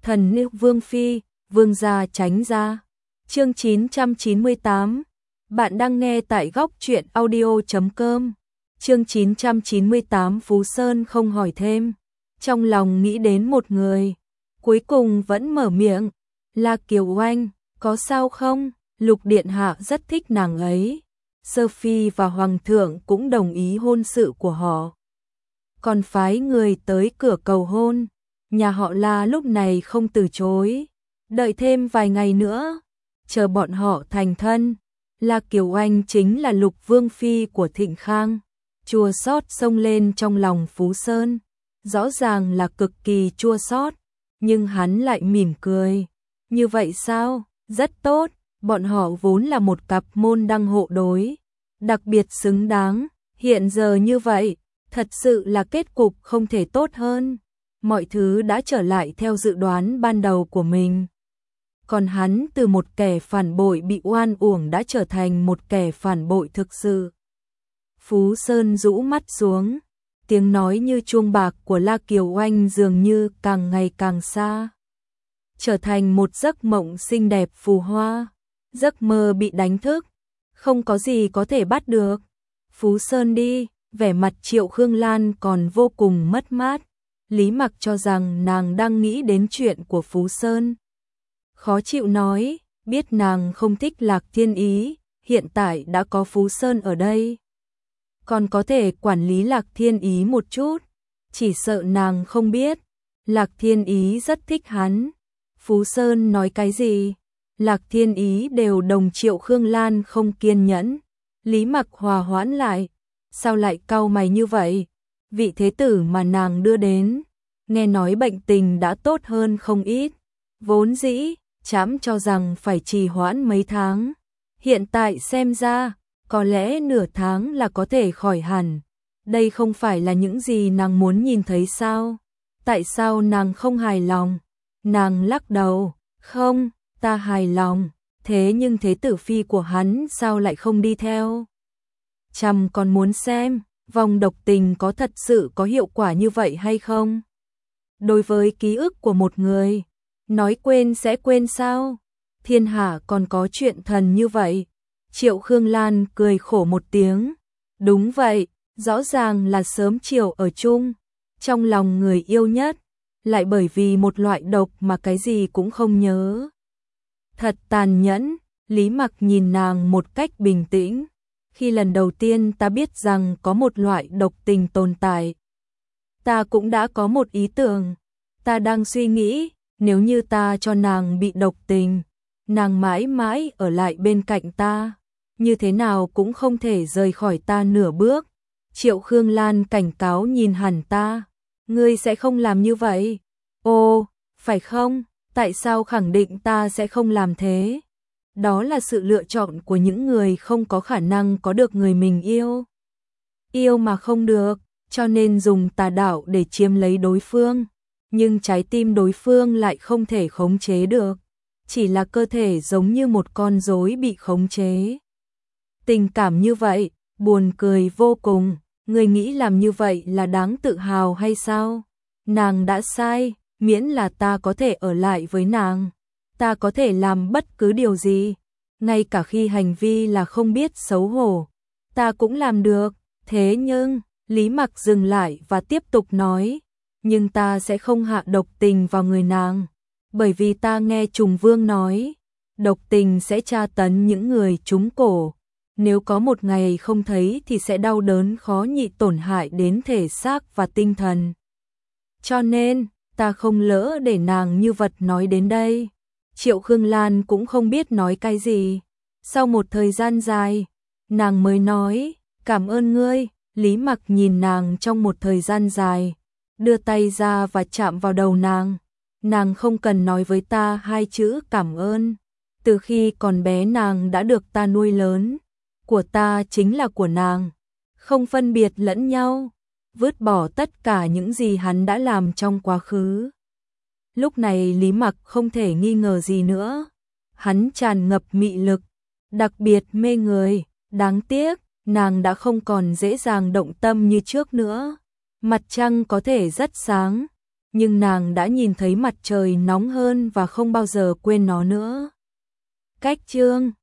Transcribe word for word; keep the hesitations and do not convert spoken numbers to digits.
Thần nữ Vương Phi, Vương gia tránh ra. Chương chín trăm chín mươi tám. Bạn đang nghe tại góc truyện audio chấm com. Chương chín trăm chín mươi tám. Phú Sơn không hỏi thêm, trong lòng nghĩ đến một người, cuối cùng vẫn mở miệng, là Kiều Oanh, có sao không? Lục điện hạ rất thích nàng ấy. Sophie và hoàng thượng cũng đồng ý hôn sự của họ, còn phái người tới cửa cầu hôn. Nhà họ La lúc này không từ chối, đợi thêm vài ngày nữa, chờ bọn họ thành thân. La Kiều Oanh chính là Lục Vương Phi của Thịnh Khang. Chua xót xông lên trong lòng Phú Sơn, rõ ràng là cực kỳ chua xót, nhưng hắn lại mỉm cười. Như vậy sao? Rất tốt, bọn họ vốn là một cặp môn đăng hộ đối, đặc biệt xứng đáng. Hiện giờ như vậy, thật sự là kết cục không thể tốt hơn. Mọi thứ đã trở lại theo dự đoán ban đầu của mình. Còn hắn từ một kẻ phản bội bị oan uổng đã trở thành một kẻ phản bội thực sự. Phú Sơn rũ mắt xuống, tiếng nói như chuông bạc của La Kiều Oanh dường như càng ngày càng xa, trở thành một giấc mộng xinh đẹp phù hoa. Giấc mơ bị đánh thức, không có gì có thể bắt được. Phú Sơn đi, vẻ mặt Triệu Khương Lan còn vô cùng mất mát. Lý Mặc cho rằng nàng đang nghĩ đến chuyện của Phú Sơn, khó chịu nói, biết nàng không thích Lạc Thiên Ý, hiện tại đã có Phú Sơn ở đây, còn có thể quản lý Lạc Thiên Ý một chút. Chỉ sợ nàng không biết, Lạc Thiên Ý rất thích hắn. Phú Sơn nói cái gì, Lạc Thiên Ý đều đồng. Triệu Khương Lan không kiên nhẫn. Lý Mặc hòa hoãn lại, sao lại cau mày như vậy? Vị thế tử mà nàng đưa đến, nghe nói bệnh tình đã tốt hơn không ít. Vốn dĩ trẫm cho rằng phải trì hoãn mấy tháng, hiện tại xem ra có lẽ nửa tháng là có thể khỏi hẳn. Đây không phải là những gì nàng muốn nhìn thấy sao? Tại sao nàng không hài lòng? Nàng lắc đầu, không, ta hài lòng, thế nhưng thế tử phi của hắn sao lại không đi theo? Trẫm còn muốn xem, vòng độc tình có thật sự có hiệu quả như vậy hay không? Đối với ký ức của một người, nói quên sẽ quên sao? Thiên hạ còn có chuyện thần như vậy? Triệu Khương Lan cười khổ một tiếng. Đúng vậy, rõ ràng là sớm chiều ở chung, trong lòng người yêu nhất, lại bởi vì một loại độc mà cái gì cũng không nhớ. Thật tàn nhẫn. Lý Mặc nhìn nàng một cách bình tĩnh. Khi lần đầu tiên ta biết rằng có một loại độc tình tồn tại, ta cũng đã có một ý tưởng. Ta đang suy nghĩ, nếu như ta cho nàng bị độc tình, nàng mãi mãi ở lại bên cạnh ta, như thế nào cũng không thể rời khỏi ta nửa bước. Triệu Khương Lan cảnh cáo nhìn hẳn ta, ngươi sẽ không làm như vậy. Ồ, phải không? Tại sao khẳng định ta sẽ không làm thế? Đó là sự lựa chọn của những người không có khả năng có được người mình yêu. Yêu mà không được, cho nên dùng tà đạo để chiếm lấy đối phương. Nhưng trái tim đối phương lại không thể khống chế được, chỉ là cơ thể giống như một con rối bị khống chế. Tình cảm như vậy, buồn cười vô cùng. Người nghĩ làm như vậy là đáng tự hào hay sao? Nàng đã sai, miễn là ta có thể ở lại với nàng, ta có thể làm bất cứ điều gì, ngay cả khi hành vi là không biết xấu hổ, ta cũng làm được. Thế nhưng, Lý Mặc dừng lại và tiếp tục nói, nhưng ta sẽ không hạ độc tình vào người nàng, bởi vì ta nghe Trùng Vương nói, độc tình sẽ tra tấn những người trúng cổ, nếu có một ngày không thấy thì sẽ đau đớn khó nhị, tổn hại đến thể xác và tinh thần. Cho nên, ta không lỡ để nàng như vật. Nói đến đây, Triệu Khương Lan cũng không biết nói cái gì. Sau một thời gian dài, nàng mới nói, cảm ơn ngươi. Lý Mặc nhìn nàng trong một thời gian dài, đưa tay ra và chạm vào đầu nàng. Nàng không cần nói với ta hai chữ cảm ơn. Từ khi còn bé nàng đã được ta nuôi lớn, của ta chính là của nàng, không phân biệt lẫn nhau, vứt bỏ tất cả những gì hắn đã làm trong quá khứ. Lúc này Lý Mặc không thể nghi ngờ gì nữa, hắn tràn ngập mị lực, đặc biệt mê người. Đáng tiếc, nàng đã không còn dễ dàng động tâm như trước nữa. Mặt trăng có thể rất sáng, nhưng nàng đã nhìn thấy mặt trời nóng hơn và không bao giờ quên nó nữa. Cách chương